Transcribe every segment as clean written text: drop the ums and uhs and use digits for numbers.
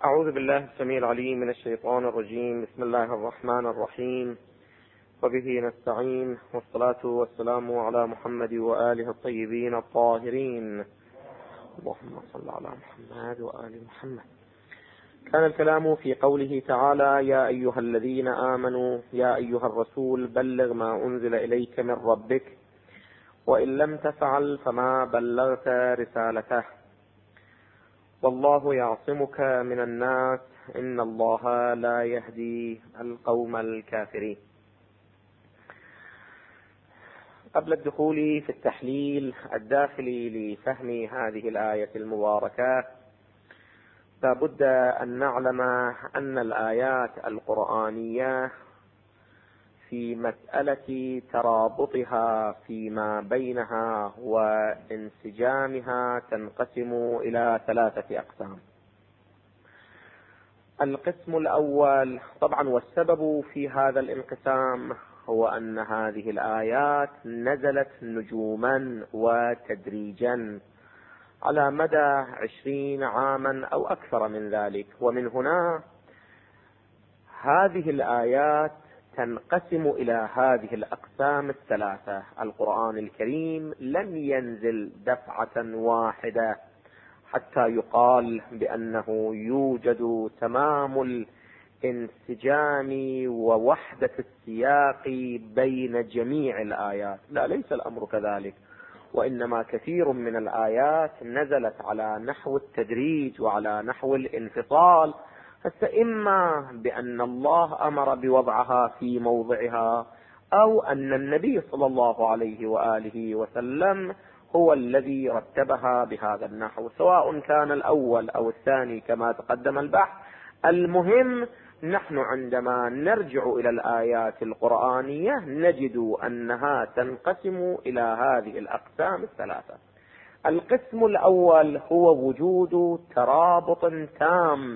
أعوذ بالله السميع العليم من الشيطان الرجيم. بسم الله الرحمن الرحيم، وبه نستعين، والصلاة والسلام على محمد وآله الطيبين الطاهرين. اللهم صل على محمد وآل محمد. كان الكلام في قوله تعالى: يا أيها الذين آمنوا يا أيها الرسول بلغ ما أنزل إليك من ربك وإن لم تفعل فما بلغت رسالته والله يعصمك من الناس إن الله لا يهدي القوم الكافرين. قبل الدخول في التحليل الداخلي لفهم هذه الآية المباركة، لابد أن نعلم أن الآيات القرآنية في مسألة ترابطها فيما بينها وانسجامها تنقسم إلى 3 أقسام. القسم الأول طبعا، والسبب في هذا الانقسام هو أن هذه الآيات نزلت نجوما وتدريجا على مدى 20 عاما أو أكثر من ذلك، ومن هنا هذه الآيات تنقسم إلى هذه الأقسام 3. القرآن الكريم لم ينزل دفعة واحدة حتى يقال بأنه يوجد تمام الانسجام ووحدة السياق بين جميع الآيات. لا، ليس الأمر كذلك، وإنما كثير من الآيات نزلت على نحو التدريج وعلى نحو الانفصال، فإما بأن الله أمر بوضعها في موضعها، أو أن النبي صلى الله عليه وآله وسلم هو الذي رتبها بهذا النحو، سواء كان الأول أو الثاني كما تقدم البحث. المهم، نحن عندما نرجع إلى الآيات القرآنية نجد أنها تنقسم إلى هذه الأقسام 3. القسم الأول هو وجود ترابط تام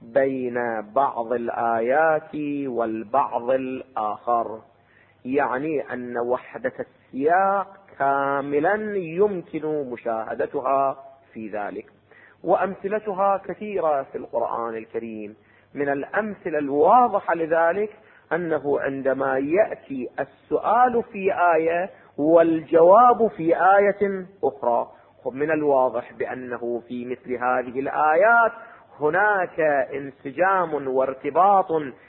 بين بعض الآيات والبعض الآخر، يعني أن وحدة السياق كاملا يمكن مشاهدتها في ذلك، وأمثلتها كثيرة في القرآن الكريم. من الأمثلة الواضحة لذلك أنه عندما يأتي السؤال في آية والجواب في آية أخرى، من الواضح بأنه في مثل هذه الآيات هناك انسجام وارتباط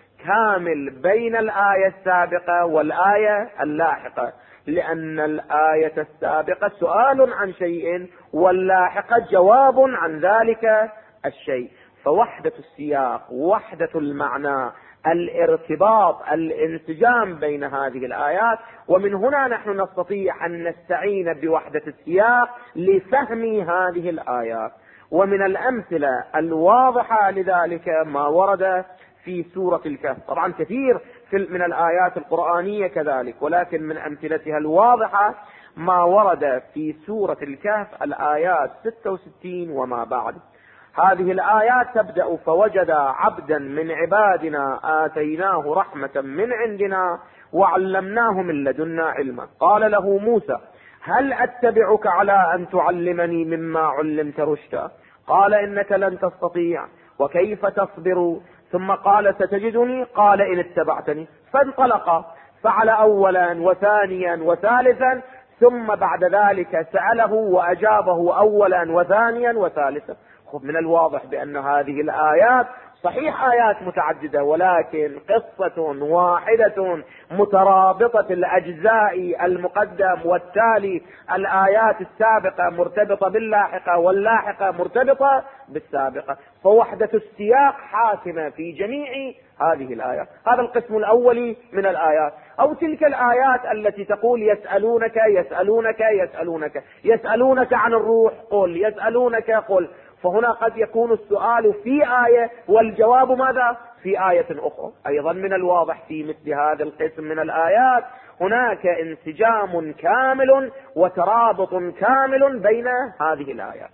كامل بين الآية السابقة والآية اللاحقة، لأن الآية السابقة سؤال عن شيء واللاحقة جواب عن ذلك الشيء. فوحدة السياق، وحدة المعنى، الارتباط، الانسجام بين هذه الآيات، ومن هنا نحن نستطيع أن نستعين بوحدة السياق لفهم هذه الآيات. ومن الأمثلة الواضحة لذلك ما ورد في سورة الكهف. طبعا كثير من الآيات القرآنية كذلك، ولكن من أمثلتها الواضحة ما ورد في سورة الكهف الآيات 66 وما بعد. هذه الآيات تبدأ: فوجد عبدا من عبادنا آتيناه رحمة من عندنا وعلمناه من لدنا علما قال له موسى هل أتبعك على أن تعلمني مما علمت رشدا قال إنك لن تستطيع وكيف تصبر ثم قال ستجدني قال إن اتبعتني. فانطلقا فعل أولا وثانيا وثالثا، ثم بعد ذلك سأله وأجابه أولا وثانيا وثالثا. من الواضح بأن هذه الآيات صحيح آيات متعددة، ولكن قصة واحدة مترابطة الأجزاء، المقدم والتالي، الآيات السابقة مرتبطة باللاحقة واللاحقة مرتبطة بالسابقة، فوحدة السياق حاكمة في جميع هذه الآيات. هذا القسم الأول من الآيات. أو تلك الآيات التي تقول يسألونك يسألونك يسألونك يسألونك عن الروح قل، يسألونك قل، فهنا قد يكون السؤال في آية والجواب ماذا؟ في آية أخرى. أيضا من الواضح في مثل هذا القسم من الآيات هناك انسجام كامل وترابط كامل بين هذه الآيات.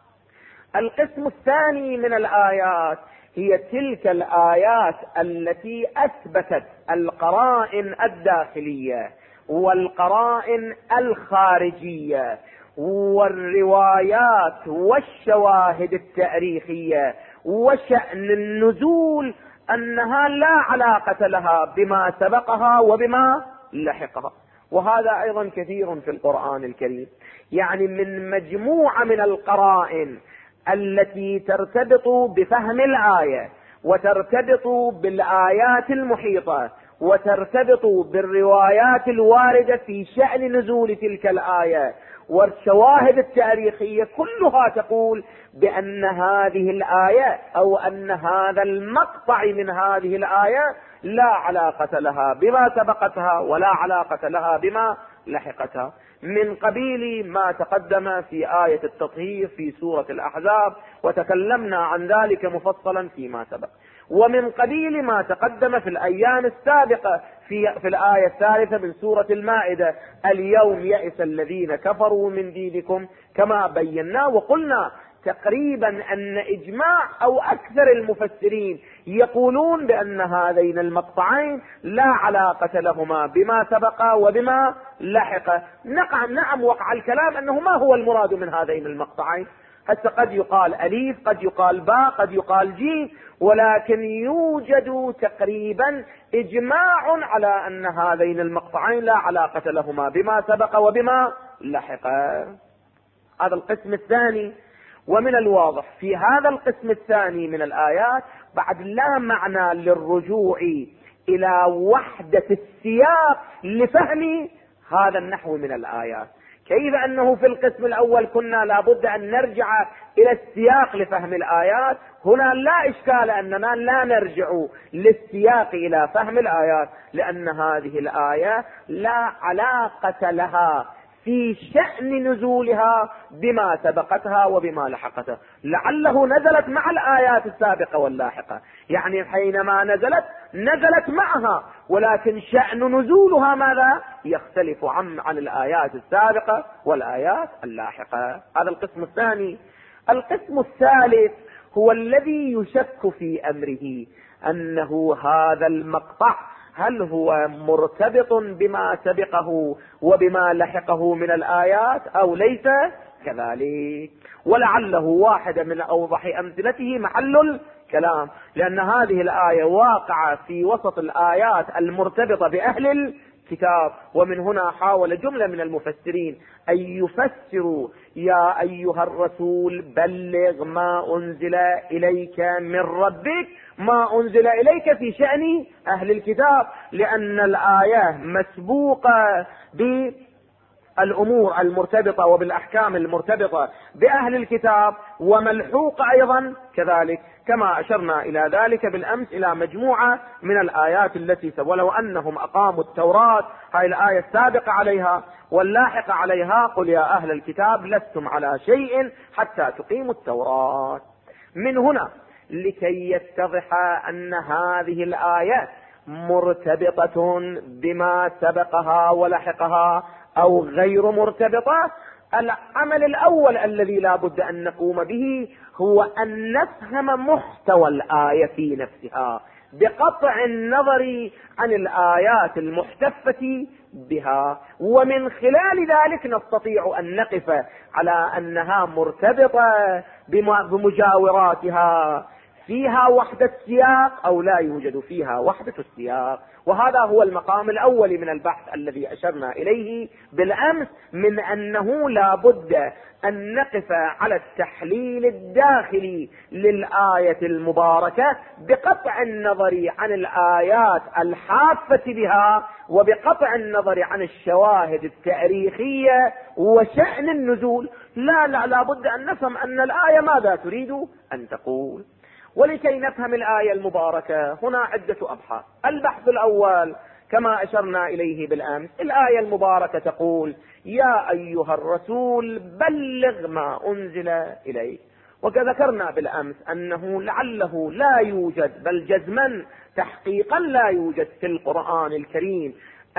القسم الثاني من الآيات هي تلك الآيات التي أثبتت القرائن الداخلية والقرائن الخارجية والروايات والشواهد التاريخية وشأن النزول أنها لا علاقة لها بما سبقها وبما لحقها. وهذا أيضا كثير في القرآن الكريم، يعني من مجموعة من القرائن التي ترتبط بفهم الآية وترتبط بالآيات المحيطة وترتبط بالروايات الواردة في شأن نزول تلك الآية والشواهد التاريخية، كلها تقول بأن هذه الآية أو أن هذا المقطع من هذه الآية لا علاقة لها بما سبقتها ولا علاقة لها بما لحقتها، من قبيل ما تقدم في آية التطهير في سورة الأحزاب، وتكلمنا عن ذلك مفصلا فيما سبق، ومن قبيل ما تقدم في الأيام السابقة في الآية الثالثة من سورة المائدة: اليوم يئس الذين كفروا من دينكم، كما بينا وقلنا تقريبا أن إجماع أو أكثر المفسرين يقولون بأن هذين المقطعين لا علاقة لهما بما سبق وبما لحق. نعم وقع الكلام أنه ما هو المراد من هذين المقطعين، حتى قد يقال أليف، قد يقال باء، قد يقال جيم، ولكن يوجد تقريبا إجماع على أن هذين المقطعين لا علاقة لهما بما سبق وبما لحق. هذا القسم الثاني. ومن الواضح في هذا القسم الثاني من الآيات بعد لا معنى للرجوع إلى وحدة السياق لفهم هذا النحو من الآيات، كيف أنه في القسم الأول كنا لابد أن نرجع إلى السياق لفهم الآيات، هنا لا إشكال أننا لا نرجع للسياق إلى فهم الآيات، لأن هذه الآية لا علاقة لها في شأن نزولها بما سبقتها وبما لحقتها، لعله نزلت مع الآيات السابقة واللاحقة، يعني حينما نزلت معها، ولكن شأن نزولها ماذا؟ يختلف عن الآيات السابقة والآيات اللاحقة. هذا القسم الثاني. القسم الثالث هو الذي يشك في أمره، أنه هذا المقطع هل هو مرتبط بما سبقه وبما لحقه من الآيات أو ليس كذلك، ولعله واحدة من أوضح أمثلته محل الكلام، لأن هذه الآية واقعة في وسط الآيات المرتبطة بأهل الكتاب، ومن هنا حاول جملة من المفسرين أن يفسروا: يا أيها الرسول بلغ ما أنزل إليك من ربك، ما أنزل إليك في شأن أهل الكتاب، لأن الآية مسبوقة بالأمور المرتبطة وبالأحكام المرتبطة بأهل الكتاب، وملحوقة أيضا كذلك، كما أشرنا إلى ذلك بالأمس إلى مجموعة من الآيات التي ولو أنهم أقاموا التوراة، هاي الآية السابقة عليها واللاحقة عليها: قل يا أهل الكتاب لستم على شيء حتى تقيموا التوراة. من هنا لكي يتضح أن هذه الآية مرتبطة بما سبقها ولحقها أو غير مرتبطة، العمل الأول الذي لا بد أن نقوم به هو أن نفهم محتوى الآية في نفسها بقطع النظر عن الآيات المحتفة بها، ومن خلال ذلك نستطيع أن نقف على أنها مرتبطة بمجاوراتها، فيها وحدة السياق أو لا يوجد فيها وحدة السياق. وهذا هو المقام الأول من البحث الذي أشرنا إليه بالأمس، من أنه لا بد أن نقف على التحليل الداخلي للآية المباركة بقطع النظر عن الآيات الحافة بها، وبقطع النظر عن الشواهد التاريخية وشأن النزول. لا بد أن نفهم أن الآية ماذا تريد أن تقول. ولكي نفهم الآية المباركة هنا عدة أبحاث. البحث الأول كما أشرنا إليه بالأمس، الآية المباركة تقول: يا أيها الرسول بلغ ما أنزل إليك. وذكرنا بالأمس أنه لعله لا يوجد، بل جزما تحقيقا لا يوجد في القرآن الكريم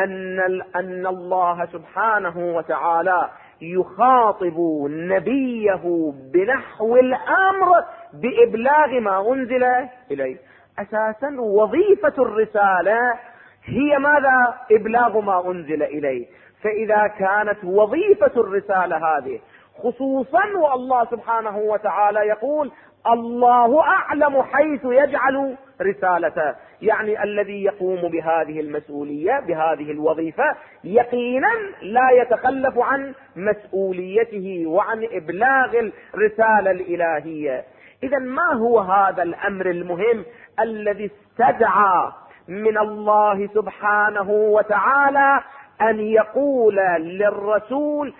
أن الله سبحانه وتعالى يخاطب نبيه بنحو الأمر بإبلاغ ما أنزل إليه. أساسا وظيفة الرسالة هي ماذا؟ إبلاغ ما أنزل إليه. فإذا كانت وظيفة الرسالة هذه خصوصا والله سبحانه وتعالى يقول: الله أعلم حيث يجعل رسالته. يعني الذي يقوم بهذه المسؤولية بهذه الوظيفة يقينا لا يتخلف عن مسؤوليته وعن إبلاغ الرسالة الإلهية. إذا ما هو هذا الأمر المهم الذي استدعى من الله سبحانه وتعالى أن يقول للرسول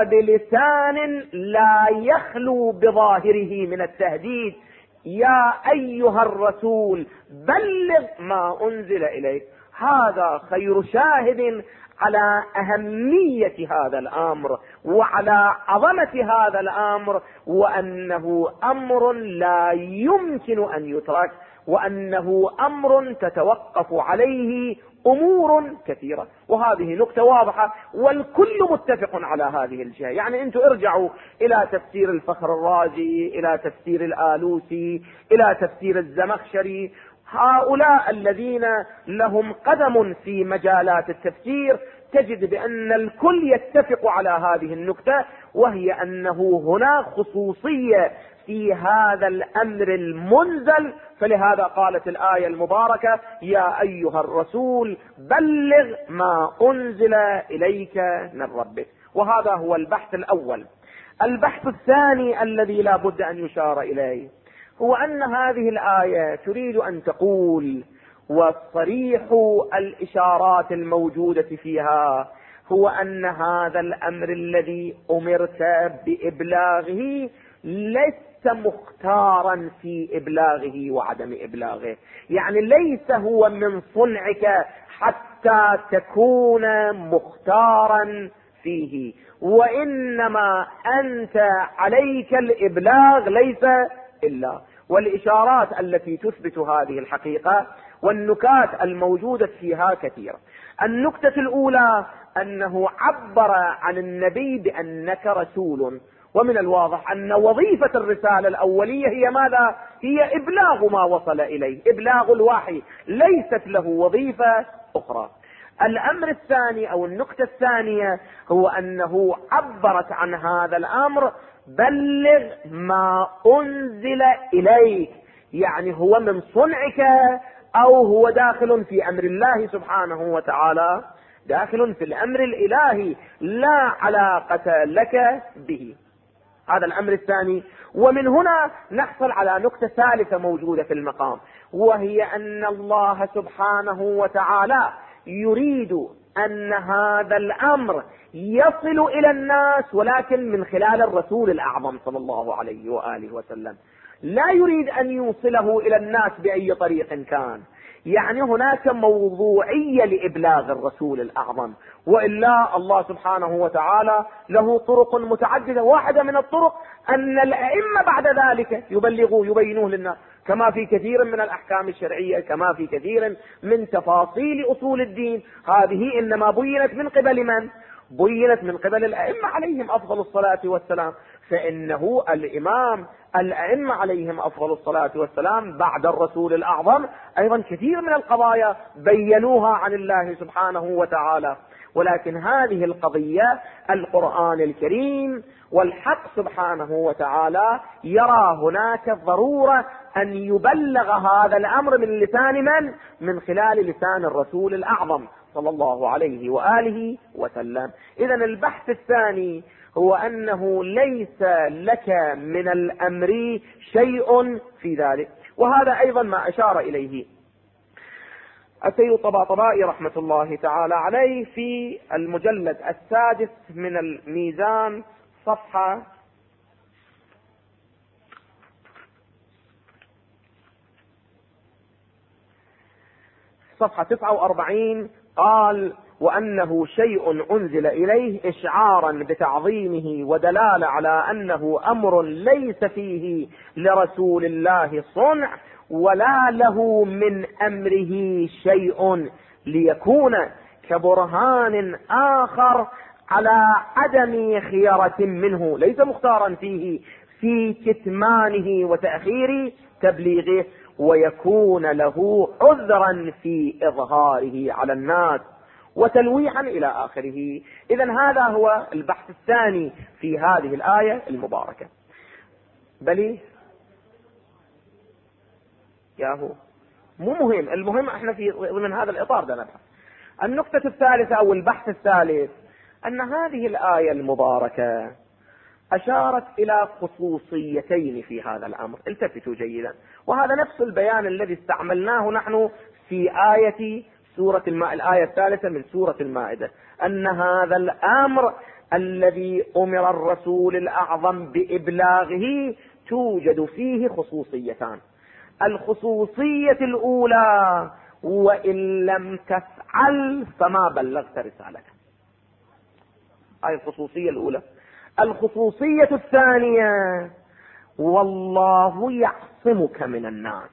وبلسان لا يخلو بظاهره من التهديد: يا أيها الرسول بلغ ما أنزل إليك. هذا خير شاهد على أهمية هذا الأمر وعلى عظمة هذا الأمر، وأنه أمر لا يمكن أن يترك، وأنه أمر تتوقف عليه أمور كثيرة. وهذه نقطة واضحة والكل متفق على هذه الجهة. يعني أنتم ارجعوا إلى تفسير الفخر الرازي، إلى تفسير الآلوسي، إلى تفسير الزمخشري، هؤلاء الذين لهم قدم في مجالات التفسير، تجد بأن الكل يتفق على هذه النقطة، وهي أنه هناك خصوصية في هذا الأمر المنزل. فلهذا قالت الآية المباركة: يا أيها الرسول بلغ ما أنزل إليك من ربك. وهذا هو البحث الأول. البحث الثاني الذي لا بد أن يشار إليه هو أن هذه الآية تريد أن تقول، وصريح الإشارات الموجودة فيها هو أن هذا الأمر الذي أمرت بإبلاغه لست مختارا في إبلاغه وعدم إبلاغه. يعني ليس هو من صنعك حتى تكون مختارا فيه، وإنما أنت عليك الإبلاغ ليس إلا. والإشارات التي تثبت هذه الحقيقة والنكات الموجودة فيها كثيرة. النكتة الأولى أنه عبر عن النبي بأنك رسول، ومن الواضح أن وظيفة الرسالة الأولية هي ماذا؟ هي إبلاغ ما وصل إليه، إبلاغ الوحي، ليست له وظيفة أخرى. الأمر الثاني أو النقطة الثانية هو أنه عبرت عن هذا الأمر: بلغ ما أنزل إليك. يعني هو من صنعك أو هو داخل في أمر الله سبحانه وتعالى، داخل في الأمر الإلهي لا علاقة لك به. هذا الأمر الثاني. ومن هنا نحصل على نقطة ثالثة موجودة في المقام، وهي أن الله سبحانه وتعالى يريد أن هذا الأمر يصل إلى الناس، ولكن من خلال الرسول الأعظم صلى الله عليه وآله وسلم. لا يريد أن يوصله إلى الناس بأي طريق كان. يعني هناك موضوعية لإبلاغ الرسول الأعظم، وإلا الله سبحانه وتعالى له طرق متعددة. واحدة من الطرق أن الأئمة بعد ذلك يبلغوا يبينوه للناس، كما في كثير من الأحكام الشرعية، كما في كثير من تفاصيل أصول الدين. هذه إنما بينت من قبل من؟ بينت من قبل الأئمة عليهم أفضل الصلاة والسلام. فإنه الأئمة عليهم أفضل الصلاة والسلام بعد الرسول الأعظم أيضا كثير من القضايا بينوها عن الله سبحانه وتعالى. ولكن هذه القضية القرآن الكريم والحق سبحانه وتعالى يرى هناك ضرورة أن يبلغ هذا الأمر من لسان من؟ من خلال لسان الرسول الأعظم صلى الله عليه وآله وسلم. إذن البحث الثاني هو أنه ليس لك من الأمر شيء في ذلك. وهذا أيضا ما أشار إليه السيد الطباطبائي رحمة الله تعالى عليه في المجلد السادس من الميزان، صفحة 49. قال: وأنه شيء أنزل إليه إشعارا بتعظيمه ودلالة على أنه أمر ليس فيه لرسول الله صنع ولا له من أمره شيء، ليكون كبرهان آخر على عدم خيرة منه، ليس مختارا فيه في كتمانه وتأخير تبليغه، ويكون له عذرا في إظهاره على الناس وتلويحا إلى آخره. إذن هذا هو البحث الثاني في هذه الآية المباركة. بلي ياهو مو مهم، المهم احنا في ضمن هذا الإطار ده نبحث. النقطة الثالثة أو البحث الثالث أن هذه الآية المباركة أشارت إلى خصوصيتين في هذا الأمر، التفتوا جيدا، وهذا نفس البيان الذي استعملناه نحن في آية سورة الآية الثالثة من سورة المائدة، أن هذا الأمر الذي أمر الرسول الأعظم بإبلاغه توجد فيه خصوصيتان. الخصوصية الأولى: وإن لم تفعل فما بلغت رسالته. هذه الخصوصية الأولى. الخصوصية الثانية: والله يعصمك من الناس.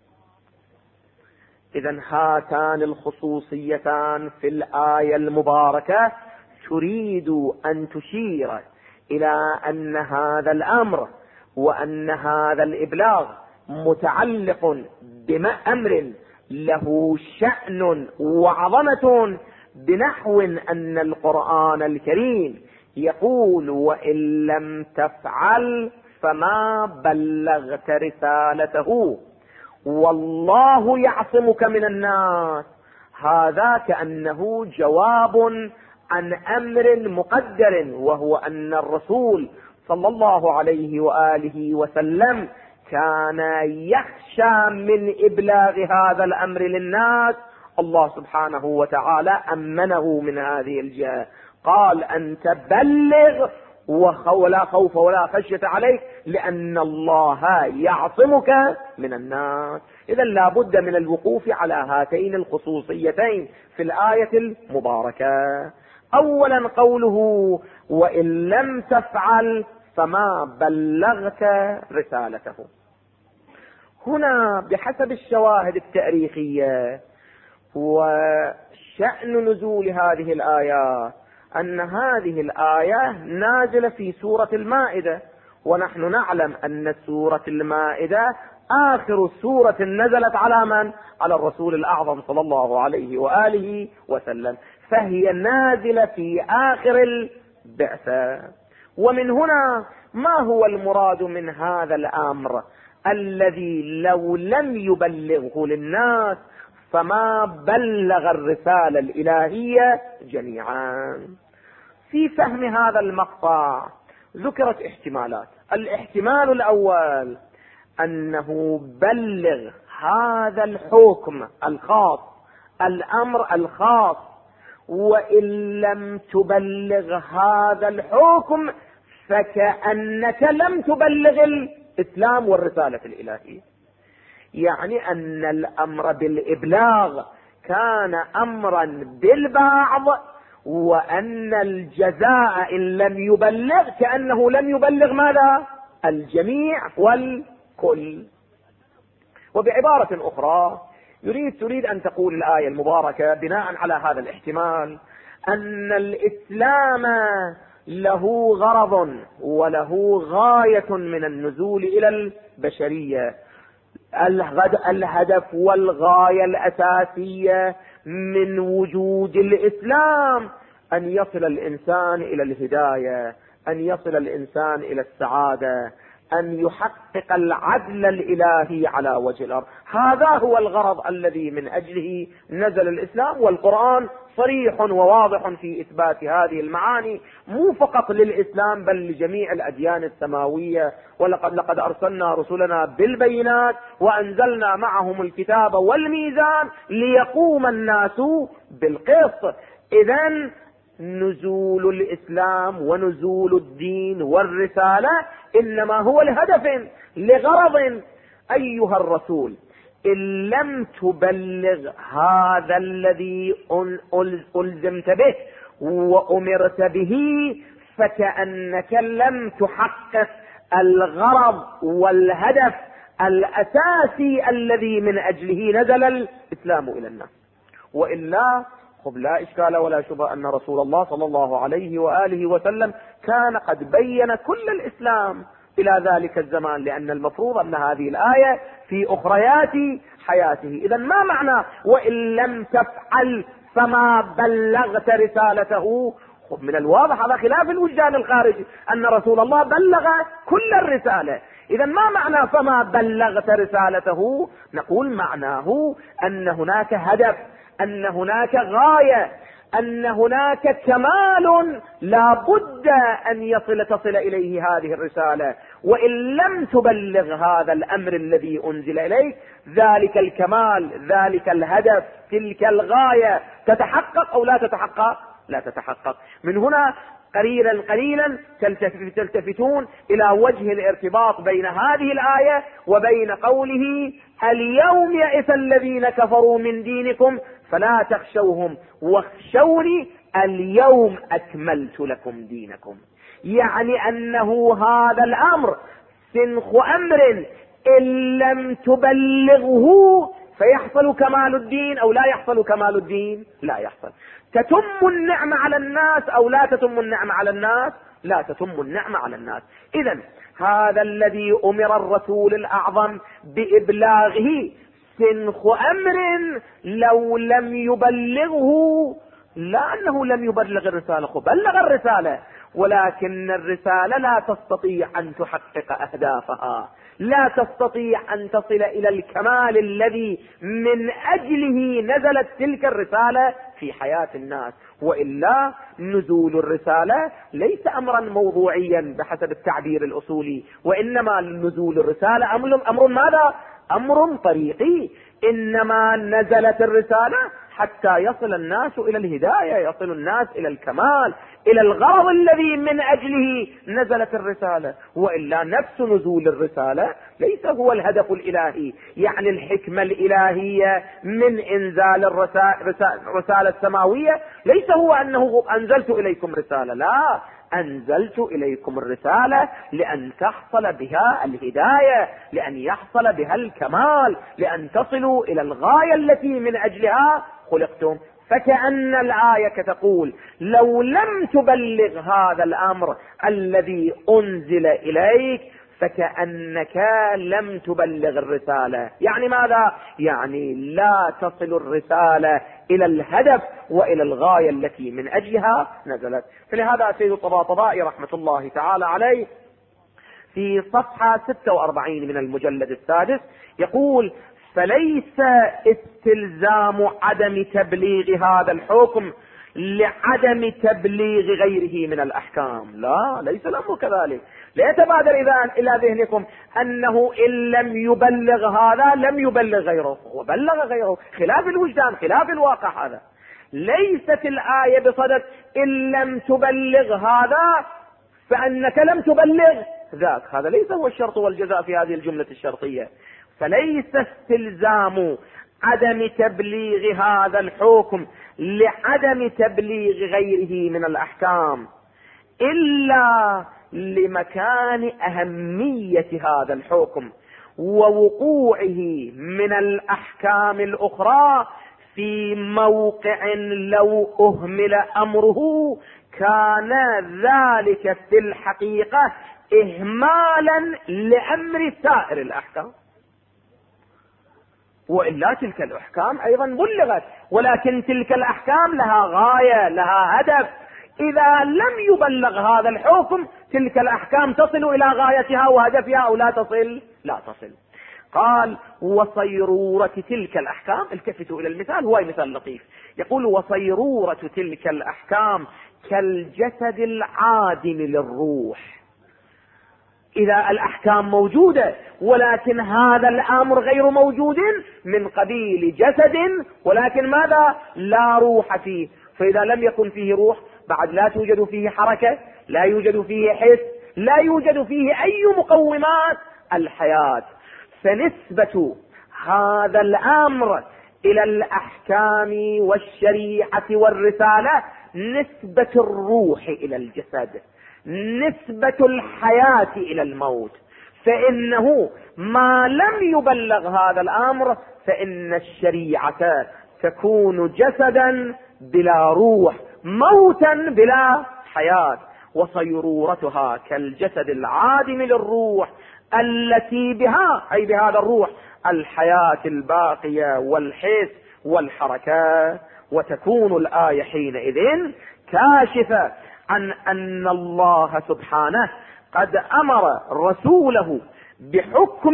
إذن هاتان الخصوصيتان في الآية المباركة تريد أن تشير إلى أن هذا الأمر وأن هذا الإبلاغ متعلق بأمر له شأن وعظمة، بنحو أن القرآن الكريم يقول: وإن لم تفعل فما بلغت رسالته، والله يعصمك من الناس. هذا كأنه جواب عن أمر مقدر، وهو أن الرسول صلى الله عليه وآله وسلم كان يخشى من إبلاغ هذا الأمر للناس. الله سبحانه وتعالى أمنه من هذه الجهة، قال: أنت بلغ ولا خوف ولا خشية عليك، لأن الله يعصمك من الناس. إذا لا بد من الوقوف على هاتين الخصوصيتين في الآية المباركة. أولا قوله: وإن لم تفعل فما بلغت رسالته. هنا بحسب الشواهد التاريخية وشأن نزول هذه الآيات أن هذه الآية نازلة في سورة المائدة، ونحن نعلم أن سورة المائدة آخر سورة نزلت على من؟ على الرسول الأعظم صلى الله عليه وآله وسلم، فهي نازلة في آخر البعثة. ومن هنا ما هو المراد من هذا الأمر الذي لو لم يبلغه للناس فما بلغ الرسالة الإلهية جميعا؟ في فهم هذا المقطع ذكرت احتمالات. الاحتمال الأول أنه بلغ هذا الحكم الخاص، الأمر الخاص، وإن لم تبلغ هذا الحكم فكأنك لم تبلغ الإسلام والرسالة الإلهية. يعني أن الأمر بالإبلاغ كان أمرا بالبعض، وأن الجزاء إن لم يبلغ كأنه لم يبلغ ماذا؟ الجميع والكل. وبعبارة أخرى تريد أن تقول الآية المباركة بناء على هذا الاحتمال أن الإسلام له غرض وله غاية من النزول إلى البشرية. الهدف والغاية الأساسية من وجود الإسلام أن يصل الإنسان إلى الهداية، أن يصل الإنسان إلى السعادة، أن يحقق العدل الإلهي على وجه الأرض. هذا هو الغرض الذي من أجله نزل الإسلام، والقرآن صريح وواضح في إثبات هذه المعاني، مو فقط للإسلام بل لجميع الأديان السماوية. لقد أرسلنا رسلنا بالبينات وأنزلنا معهم الكتاب والميزان ليقوم الناس بالقسط. إذن نزول الإسلام ونزول الدين والرسالة إنما هو لهدف لغرض. أيها الرسول، إن لم تبلغ هذا الذي ألزمت به وأمرت به فكأنك لم تحقق الغرض والهدف الأساسي الذي من أجله نزل الإسلام إلى الناس. وإلا لا إشكال ولا شبهة أن رسول الله صلى الله عليه وآله وسلم كان قد بين كل الإسلام إلى ذلك الزمان، لأن المفروض أن هذه الآية في أخريات حياته. إذن ما معنى وإن لم تفعل فما بلغت رسالته؟ من الواضح هذا خلاف الوجدان الخارجي أن رسول الله بلغ كل الرسالة. إذا ما معنى فما بلغت رسالته؟ نقول معناه أن هناك هدف، أن هناك غاية، أن هناك كمال لا بد أن تصل إليه هذه الرسالة، وإن لم تبلغ هذا الأمر الذي أنزل إليك ذلك الكمال، ذلك الهدف، تلك الغاية تتحقق أو لا تتحقق؟ لا تتحقق. من هنا قليلا قليلا تلتفتون إلى وجه الارتباط بين هذه الآية وبين قوله اليوم يئس الذين كفروا من دينكم فلا تخشوهم واخشوني اليوم أكملت لكم دينكم. يعني أنه هذا الأمر سنخ أمر إن لم تبلغه فيحصل كمال الدين أو لا يحصل كمال الدين؟ لا يحصل. تتم النعمة على الناس أو لا تتم النعمة على الناس؟ لا تتم النعمة على الناس. إذن هذا الذي أمر الرسول الأعظم بإبلاغه سنخ أمر لو لم يبلغه، لا أنه لم يبلغ الرسالة، بلغ الرسالة، ولكن الرسالة لا تستطيع أن تحقق أهدافها، لا تستطيع أن تصل إلى الكمال الذي من أجله نزلت تلك الرسالة في حياة الناس. وإلا نزول الرسالة ليس أمرا موضوعيا بحسب التعبير الأصولي، وإنما نزول الرسالة أمر ماذا؟ أمر طريقي. إنما نزلت الرسالة حتى يصل الناس إلى الهداية، يصل الناس إلى الكمال، إلى الغرض الذي من أجله نزلت الرسالة. وإلا نفس نزول الرسالة ليس هو الهدف الإلهي. يعني الحكمة الإلهية من إنزال الرسالة السماوية ليس هو أنه أنزلت إليكم رسالة، لا، أنزلت إليكم الرسالة لأن تحصل بها الهداية، لأن يحصل بها الكمال، لأن تصلوا إلى الغاية التي من أجلها خلقتم. فكأن الآية تقول لو لم تبلغ هذا الأمر الذي أنزل إليك فكأنك لم تبلغ الرسالة. يعني ماذا؟ يعني لا تصل الرسالة إلى الهدف وإلى الغاية التي من أجلها نزلت. فلهذا سيد الطباطبائي رحمة الله تعالى عليه في صفحة 46 من المجلد السادس يقول: فليس استلزام عدم تبليغ هذا الحكم لعدم تبليغ غيره من الأحكام. لا، ليس الأمر كذلك. لا يتبادر إلى ذهنكم أنه إن لم يبلغ هذا لم يبلغ غيره، وبلغ غيره، خلاف الوجدان، خلاف الواقع. هذا ليست الآية بصدد إن لم تبلغ هذا فأنك لم تبلغ ذاك، هذا ليس هو الشرط والجزاء في هذه الجملة الشرطية. فليس استلزام عدم تبليغ هذا الحكم لعدم تبليغ غيره من الأحكام إلا لمكان أهمية هذا الحكم ووقوعه من الأحكام الأخرى في موقع لو أهمل أمره كان ذلك في الحقيقة إهمالا لأمر سائر الأحكام. وإلا تلك الأحكام أيضا بلغت، ولكن تلك الأحكام لها غاية، لها هدف. إذا لم يبلغ هذا الحكم تلك الأحكام تصل إلى غايتها وهدفها أو لا تصل؟ لا تصل. قال: وصيرورة تلك الأحكام، التفتوا إلى المثال، هو مثال لطيف، يقول: وصيرورة تلك الأحكام كالجسد العادم للروح. إذا الأحكام موجودة ولكن هذا الأمر غير موجود من قبيل جسد، ولكن ماذا؟ لا روح فيه. فإذا لم يكن فيه روح بعد لا توجد فيه حركة، لا يوجد فيه حس، لا يوجد فيه أي مقومات الحياة. فنسبة هذا الأمر إلى الأحكام والشريعة والرسالة نسبة الروح إلى الجسد، نسبة الحياة إلى الموت. فإنه ما لم يبلغ هذا الأمر فإن الشريعة تكون جسدا بلا روح، موتا بلا حياة. وصيرورتها كالجسد العادم للروح التي بها، أي بهذا الروح، الحياة الباقية والحس والحركة. وتكون الآية حينئذ كاشفة عن أن الله سبحانه قد أمر رسوله بحكم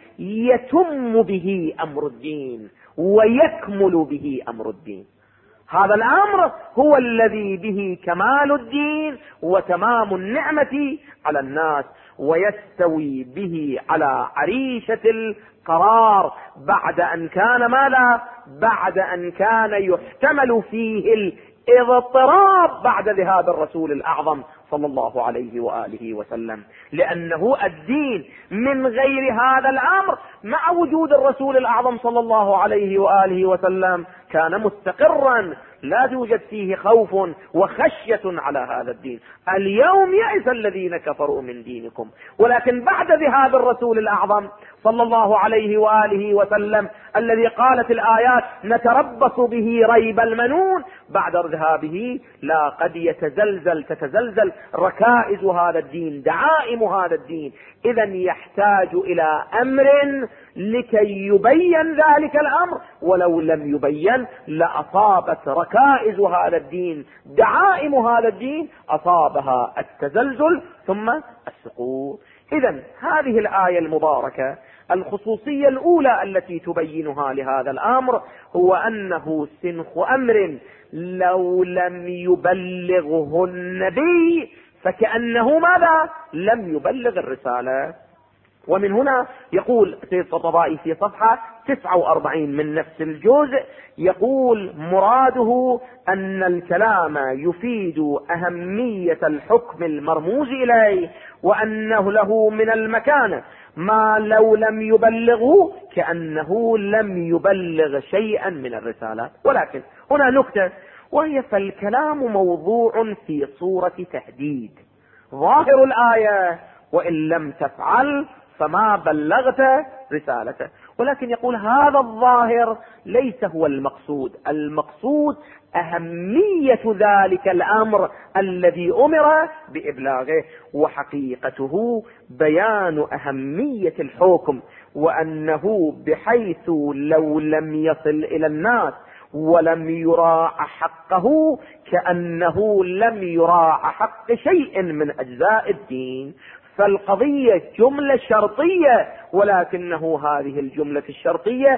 يتم به أمر الدين ويكمل به أمر الدين. هذا الأمر هو الذي به كمال الدين وتمام النعمة على الناس، ويستوي به على عريشة القرار بعد أن كان ماذا؟ بعد أن كان يحتمل فيه الاضطراب بعد ذهاب الرسول الأعظم صلى الله عليه وآله وسلم، لأنه الدين من غير هذا الأمر مع وجود الرسول الأعظم صلى الله عليه وآله وسلم كان مستقرا، لا توجد فيه خوف وخشية على هذا الدين. اليوم يئس الذين كفروا من دينكم، ولكن بعد ذهاب الرسول الأعظم صلى الله عليه وآله وسلم الذي قالت الآيات نتربص به ريب المنون، بعد ذهابه لا قد تتزلزل ركائز هذا الدين، دعائم هذا الدين. إذا يحتاج إلى أمر لكي يبين ذلك الأمر، ولو لم يبين لأصابت ركائز هذا الدين، دعائم هذا الدين أصابها التزلزل ثم السقوط. إذا هذه الآية المباركة الخصوصية الأولى التي تبينها لهذا الأمر هو أنه سنخ أمر لو لم يبلغه النبي فكأنه ماذا؟ لم يبلغ الرسالة. ومن هنا يقول سيد الطبطبائي في صفحة 49 من نفس الجزء، يقول مراده أن الكلام يفيد أهمية الحكم المرموز إليه، وأنه له من المكانة ما لو لم يبلغه كأنه لم يبلغ شيئا من الرسالة. ولكن هنا نكتة، وهي فالكلام موضوع في صورة تهديد، ظاهر الآية وإن لم تفعل فما بلغت رسالته. ولكن يقول هذا الظاهر ليس هو المقصود، المقصود أهمية ذلك الأمر الذي أمر بإبلاغه، وحقيقته بيان أهمية الحكم، وأنه بحيث لو لم يصل إلى الناس ولم يراع حقه كأنه لم يراع حق شيء من أجزاء الدين. فالقضية جملة شرطية، ولكنه هذه الجملة الشرطية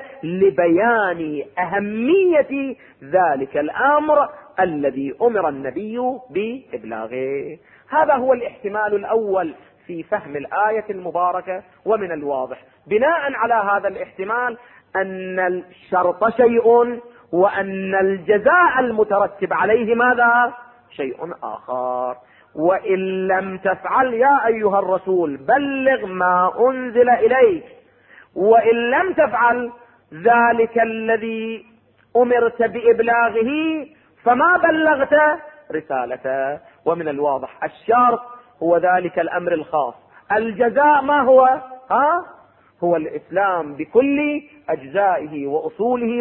لبيان أهمية ذلك الأمر الذي أمر النبي بإبلاغه. هذا هو الاحتمال الأول في فهم الآية المباركة. ومن الواضح بناء على هذا الاحتمال أن الشرط شيء وأن الجزاء المترتب عليه ماذا؟ شيء آخر. وإن لم تفعل يا أيها الرسول بلغ ما أنزل إليك، وإن لم تفعل ذلك الذي أمرت بإبلاغه فما بلغت رسالته. ومن الواضح الشرط هو ذلك الأمر الخاص، الجزاء ما هو؟ هو الإسلام بكل أجزائه وأصوله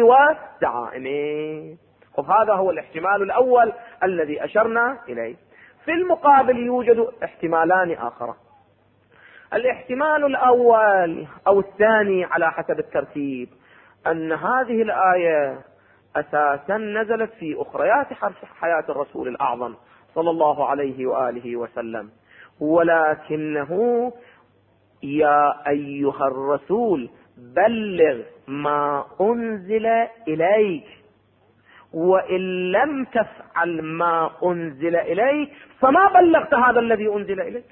ودعائمه. هذا هو الاحتمال الأول الذي أشرنا إليه. في المقابل يوجد احتمالان آخر. الاحتمال الأول أو الثاني على حسب الترتيب أن هذه الآية أساسا نزلت في أخريات حياة الرسول الأعظم صلى الله عليه وآله وسلم، ولكنه يا أيها الرسول بلغ ما أنزل إليك، وإن لم تفعل ما أنزل إليك فما بلغت هذا الذي أنزل إليك.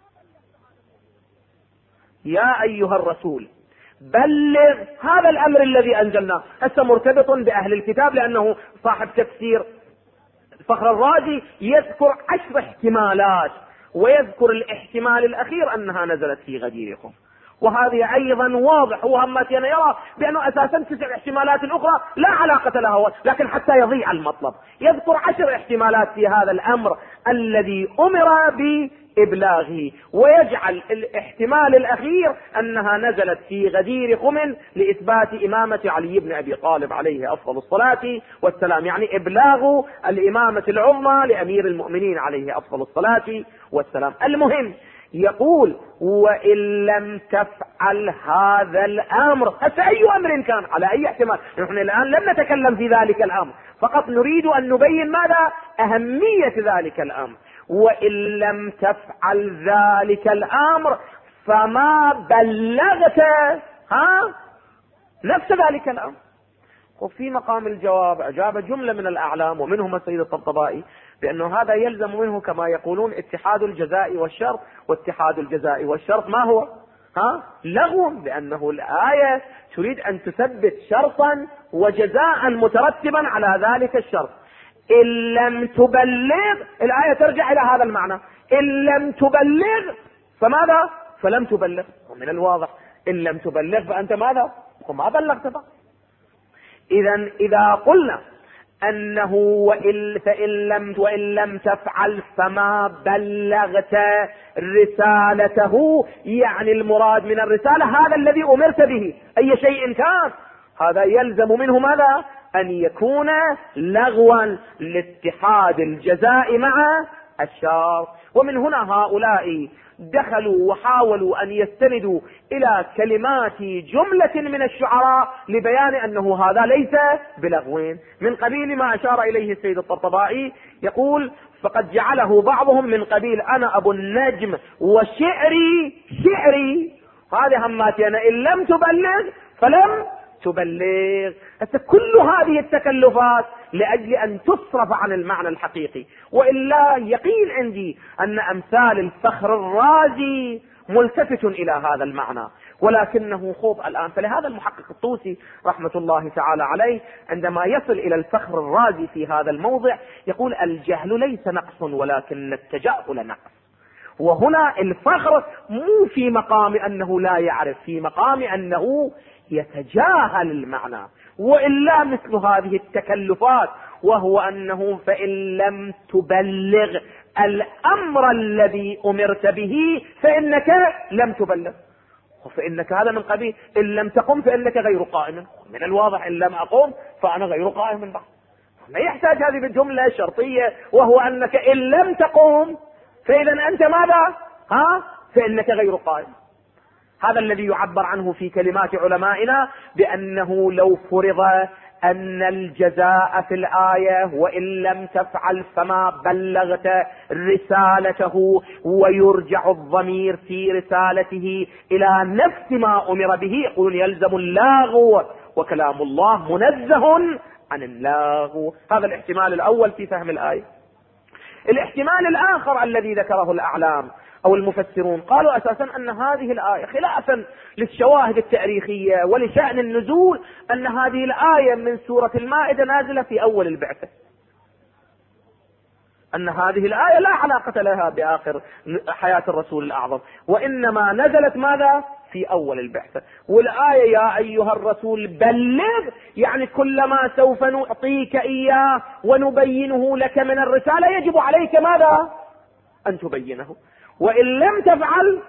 يا أيها الرسول بلغ هذا الأمر الذي أنزلناه. هسه مرتبط بأهل الكتاب، لأنه صاحب تفسير فخر الرازي يذكر 10 احتمالات، ويذكر الاحتمال الأخير أنها نزلت في غديركم، وهذه أيضا واضح. هو همتين يرى بأنه أساسا 9 احتمالات أخرى لا علاقة لها، لكن حتى يضيع المطلب يذكر 10 احتمالات في هذا الأمر الذي أمر بإبلاغه، ويجعل الاحتمال الأخير أنها نزلت في غدير خم لإثبات إمامة علي بن أبي طالب عليه أفضل الصلاة والسلام، يعني إبلاغ الإمامة العظمى لأمير المؤمنين عليه أفضل الصلاة والسلام. المهم يقول وإن لم تفعل هذا الأمر، هسه أي أمر كان على أي احتمال، نحن الآن لم نتكلم في ذلك الأمر، فقط نريد أن نبين ماذا؟ أهمية ذلك الأمر. وإن لم تفعل ذلك الأمر فما بلغت نفس ذلك الأمر. وفي مقام الجواب أجاب جملة من الأعلام ومنهم السيد الطبطبائي بأنه هذا يلزم منه كما يقولون اتحاد الجزاء والشرط، واتحاد الجزاء والشرط ما هو؟ لغو، لأنه الآية تريد أن تثبت شرطا وجزاء مترتبا على ذلك الشرط. إن لم تبلغ، الآية ترجع إلى هذا المعنى، إن لم تبلغ فماذا؟ فلم تبلغ. ومن الواضح إن لم تبلغ فأنت ماذا؟ وما بلغت بقى. إذا قلنا أنه وإن لم تفعل فما بلغت رسالته، يعني المراد من الرسالة هذا الذي أمرت به أي شيء كان، هذا يلزم منه ماذا؟ أن يكون لغوا لاتحاد الجزاء مع الشرط. ومن هنا هؤلاء دخلوا وحاولوا أن يستندوا إلى كلمات جملة من الشعراء لبيان أنه هذا ليس بلغوين، من قبيل ما أشار إليه السيد الطبطبائي، يقول فقد جعله بعضهم من قبيل أنا أبو النجم وشعري هذه هماتي أنا، إن لم تبلغ فلم تبلغ. كل هذه التكلفات لأجل أن تصرف عن المعنى الحقيقي، وإلا يقين عندي أن أمثال الفخر الرازي ملتفت إلى هذا المعنى، ولكنه خوض الآن. فلهذا المحقق الطوسي رحمة الله تعالى عليه عندما يصل إلى الفخر الرازي في هذا الموضع يقول الجهل ليس نقص ولكن التجاهل نقص. وهنا الفخر مو في مقام أنه لا يعرف، في مقام أنه يتجاهل المعنى، وإلا مثل هذه التكلفات، وهو أنه فإن لم تبلغ الأمر الذي أمرت به فإنك لم تبلغ، فإنك هذا من قبيل إن لم تقم فإنك غير قائم. من الواضح إن لم أقوم فأنا غير قائم بعد، ما يحتاج هذه بالجملة شرطية، وهو أنك إن لم تقوم فإذا أنت ماذا؟ فإنك غير قائم. هذا الذي يعبر عنه في كلمات علمائنا بأنه لو فرض أن الجزاء في الآية وإن لم تفعل فما بلغت رسالته، ويرجع الضمير في رسالته إلى نفس ما أمر به، يقول يلزم اللغو، وكلام الله منزه عن اللغو. هذا الاحتمال الأول في فهم الآية. الاحتمال الآخر الذي ذكره الأعلام أو المفسرون قالوا أساسا أن هذه الآية خلافا للشواهد التاريخية ولشأن النزول أن هذه الآية من سورة المائدة نازلة في أول البعثة، أن هذه الآية لا علاقة لها بآخر حياة الرسول الأعظم، وإنما نزلت ماذا؟ في أول البعثة. والآية يا أيها الرسول بلغ، يعني كل ما سوف نعطيك إياه ونبينه لك من الرسالة يجب عليك ماذا؟ أن تبينه، وإن لم تفعل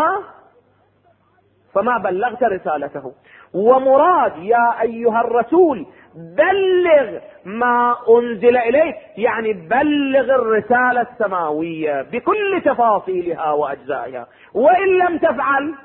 فما بلغت رسالته. ومراد يا أيها الرسول بلغ ما أنزل إليك، يعني بلغ الرسالة السماوية بكل تفاصيلها وأجزائها، وإن لم تفعل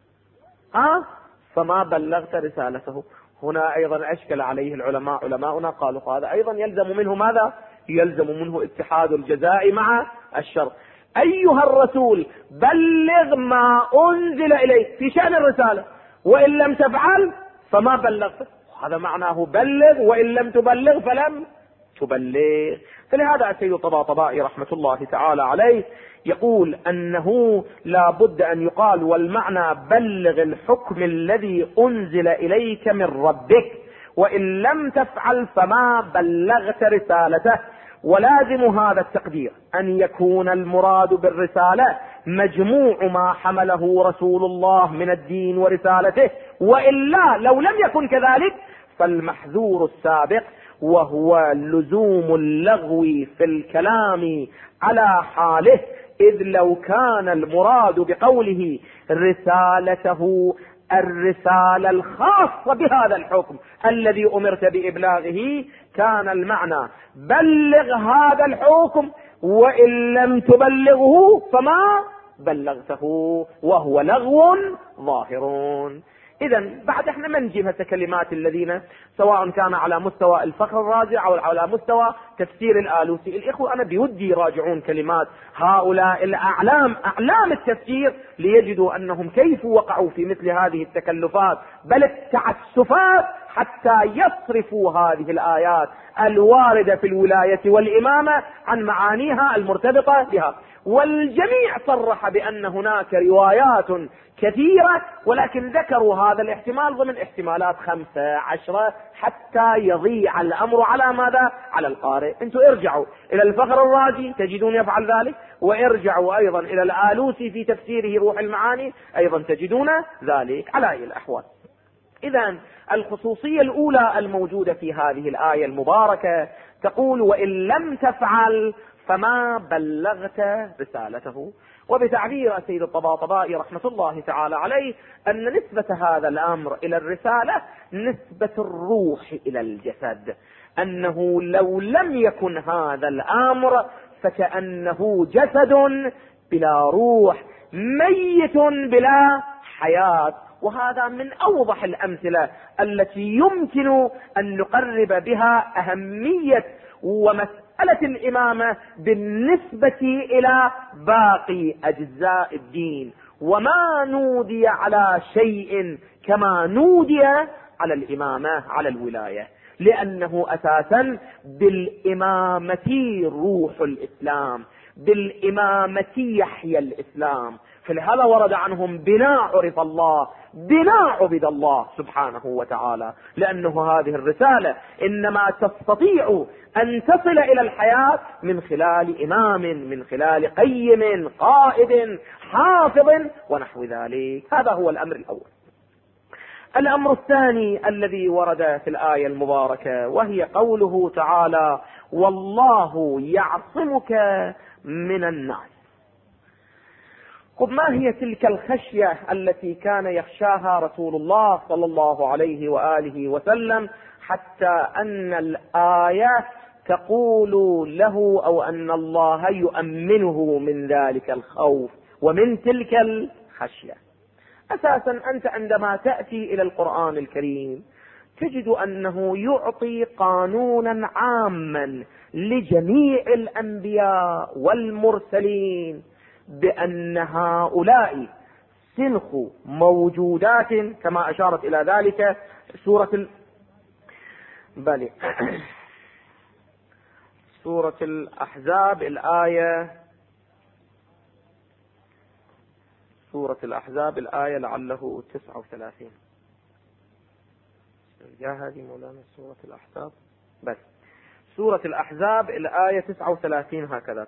فما بلغت رسالته. هنا أيضا أشكل عليه العلماء، علماؤنا قالوا هذا أيضا يلزم منه ماذا؟ يلزم منه اتحاد الجزاء مع الشرط. أيها الرسول بلغ ما أنزل إليك في شأن الرسالة، وإن لم تفعل فما بلغت، هذا معناه بلغ، وإن لم تبلغ فلم تبلغ. فلهذا السيد الطباطبائي رحمة الله تعالى عليه يقول أنه لا بد أن يقال والمعنى بلغ الحكم الذي أنزل إليك من ربك، وإن لم تفعل فما بلغت رسالته. ولازم هذا التقدير أن يكون المراد بالرسالة مجموع ما حمله رسول الله من الدين ورسالته، وإلا لو لم يكن كذلك فالمحذور السابق وهو لزوم اللغو في الكلام على حاله، إذ لو كان المراد بقوله رسالته الرسالة الخاصة بهذا الحكم الذي أمرت بإبلاغه كان المعنى بلغ هذا الحكم، وإن لم تبلغه فما بلغته، وهو لغو ظاهر. إذا بعد احنا ما نجيب هالكلمات الذين سواء كان على مستوى الفخر الرازي أو على مستوى تفسير الآلوسي. الإخوة أنا بودي يراجعون كلمات هؤلاء الأعلام، أعلام التفسير، ليجدوا أنهم كيف وقعوا في مثل هذه التكلفات بل التعسفات حتى يصرفوا هذه الآيات الواردة في الولاية والإمامة عن معانيها المرتبطة بها. والجميع صرح بأن هناك روايات كثيرة، ولكن ذكروا هذا الاحتمال ضمن احتمالات 15 حتى يضيع الأمر على ماذا؟ على القارئ. انتوا ارجعوا إلى الفخر الرازي تجدون يفعل ذلك، وارجعوا أيضا إلى الآلوسي في تفسيره روح المعاني أيضا تجدون ذلك على أي الأحوال. إذن الخصوصية الأولى الموجودة في هذه الآية المباركة تقول: وإن لم تفعل فما بلغت رسالته. وبتعبير سيد الطباطبائي رحمة الله تعالى عليه أن نسبة هذا الأمر إلى الرسالة نسبة الروح إلى الجسد، أنه لو لم يكن هذا الأمر فكأنه جسد بلا روح، ميت بلا حياة. وهذا من أوضح الأمثلة التي يمكن أن نقرب بها أهمية ومسألة الإمامة بالنسبة إلى باقي أجزاء الدين. وما نودي على شيء كما نودي على الإمامة، على الولاية، لأنه أساسا بالإمامة روح الإسلام، بالإمامة يحيى الإسلام. فلهذا ورد عنهم بنا عرف الله، بنا عبد الله سبحانه وتعالى، لأنه هذه الرسالة إنما تستطيع أن تصل إلى الحياة من خلال إمام، من خلال قيم، قائد، حافظ ونحو ذلك. هذا هو الأمر الأول. الأمر الثاني الذي ورد في الآية المباركة وهي قوله تعالى: والله يعصمك من الناس. ما هي تلك الخشية التي كان يخشاها رسول الله صلى الله عليه وآله وسلم حتى أن الآية تقول له أو أن الله يؤمنه من ذلك الخوف ومن تلك الخشية؟ أساسا أنت عندما تأتي إلى القرآن الكريم تجد أنه يعطي قانونا عاما لجميع الأنبياء والمرسلين بأن هؤلاء سنخ موجودات كما أشارت إلى ذلك سورة الأحزاب الآية لعله 39. جاء هذه مولانا سورة الأحزاب، بس سورة الأحزاب الآية 39 هكذا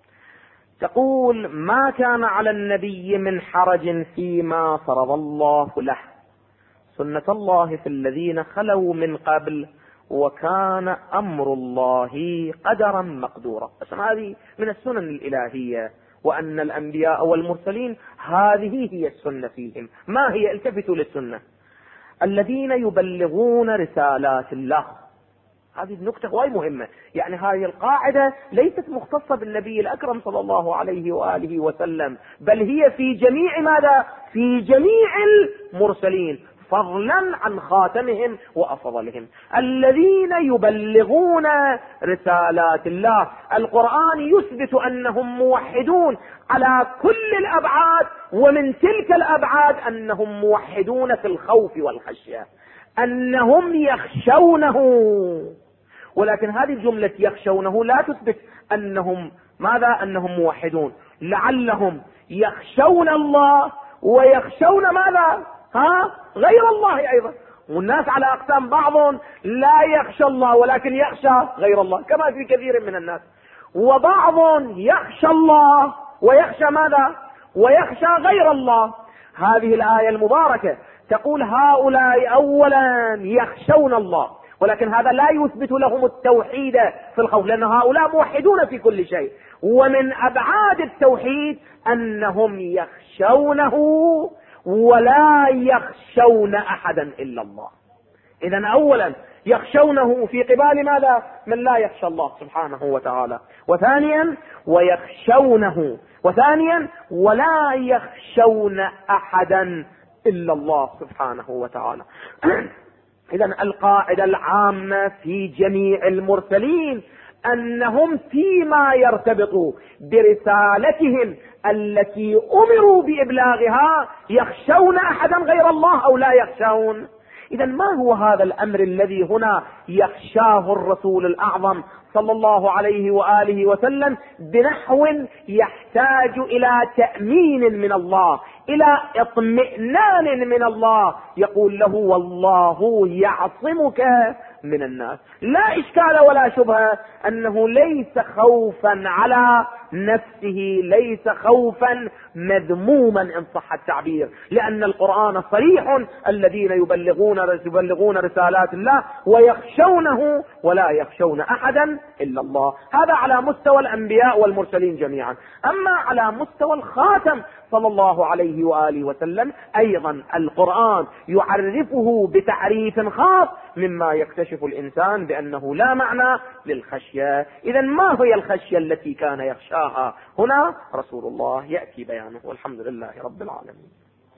تقول: ما كان على النبي من حرج فيما فرض الله له، سنة الله في الذين خلوا من قبل، وكان أمر الله قدرا مقدورا. هذه من السنن الإلهية، وأن الأنبياء والمرسلين هذه هي السنة فيهم. ما هي؟ التفتوا للسنة: الذين يبلغون رسالات الله. هذه النقطة غاية مهمة. يعني هذه القاعدة ليست مختصة بالنبي الأكرم صلى الله عليه وآله وسلم، بل هي في جميع ماذا؟ في جميع المرسلين، فضلا عن خاتمهم وأفضلهم. الذين يبلغون رسالات الله. القرآن يثبت أنهم موحدون على كل الأبعاد، ومن تلك الأبعاد أنهم موحدون في الخوف والخشية، أنهم يخشونه. ولكن هذه الجملة يخشونه لا تثبت أنهم ماذا؟ أنهم موحدون. لعلهم يخشون الله ويخشون ماذا؟ غير الله أيضا. والناس على أقسام، بعض لا يخشى الله ولكن يخشى غير الله كما في كثير من الناس، وبعض يخشى الله ويخشى ماذا؟ ويخشى غير الله. هذه الآية المباركة تقول هؤلاء أولا يخشون الله، ولكن هذا لا يثبت لهم التوحيد في الخوف، لأن هؤلاء موحدون في كل شيء. ومن أبعاد التوحيد أنهم يخشونه ولا يخشون أحدا إلا الله. إذن أولا يخشونه في قبال ماذا؟ من لا يخشى الله سبحانه وتعالى. وثانيا ويخشونه، وثانيا ولا يخشون أحدا إلا الله سبحانه وتعالى. إذن القاعدة العامة في جميع المرسلين أنهم فيما يرتبط برسالتهم التي أمروا بإبلاغها يخشون أحدا غير الله أو لا يخشون. إذا ما هو هذا الأمر الذي هنا يخشاه الرسول الأعظم صلى الله عليه وآله وسلم بنحو يحتاج إلى تأمين من الله، إلى اطمئنان من الله، يقول له والله يعصمك من الناس. لا إشكال ولا شبهة أنه ليس خوفا على نفسه، ليس خوفا مذموما إن صح التعبير، لأن القرآن صريح: الذين يبلغون رسالات الله ويخشونه ولا يخشون أحدا إلا الله. هذا على مستوى الأنبياء والمرسلين جميعا. أما على مستوى الخاتم صلى الله عليه وآله وسلم أيضا القرآن يعرفه بتعريف خاص مما يكتشف الإنسان بأنه لا معنى للخشية. إذا ما هي الخشية التي كان يخشاها؟ هنا رسول الله يأتي بيانه، والحمد لله رب العالمين.